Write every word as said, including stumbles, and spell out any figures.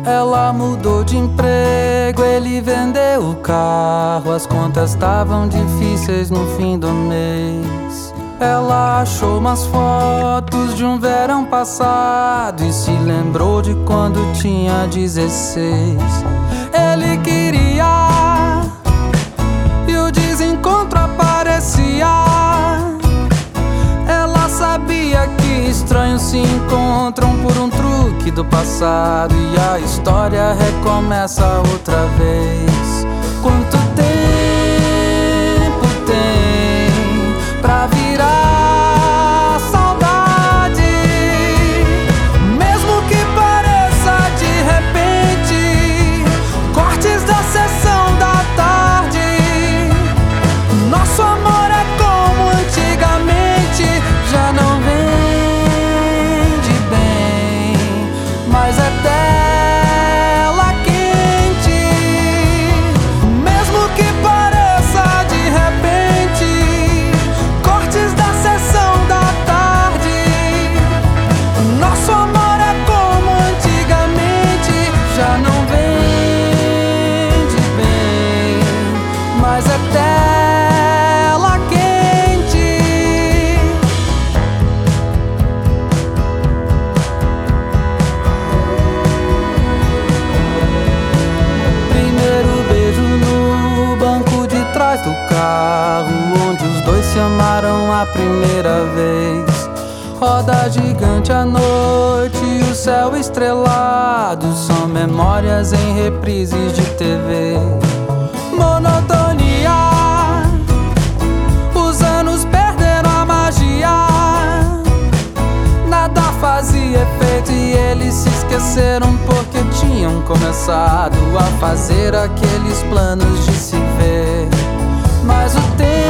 Ela mudou de emprego, ele vendeu o carro. As contas estavam difíceis no fim do mês. Ela achou umas fotos de um verão passado e se lembrou de quando tinha dezesseis. Ele queria e o desencontro aparecia. Ela sabia que estranhos se encontram por um truque do passado e a história recomeça outra vez. Quanto tempo tem pra virar saudade? Mesmo que pareça de repente, cortes da sessão da tarde. Nosso amor é como antigamente, já não vende bem, mas é tela quente. Mesmo que pareça de repente, cortes da sessão da tarde. Nosso amor é como antigamente, já não vende bem, mas é tela quente. Primeiro beijo no banco de trás do carro, onde os dois se amaram a primeira vez. Roda gigante à noite e o céu estrelado são memórias em reprises de T V. Monotonia, os anos perderam a magia. Nada fazia efeito e eles se esqueceram porque tinham começado a fazer aqueles planos de se ver. Mas o tempo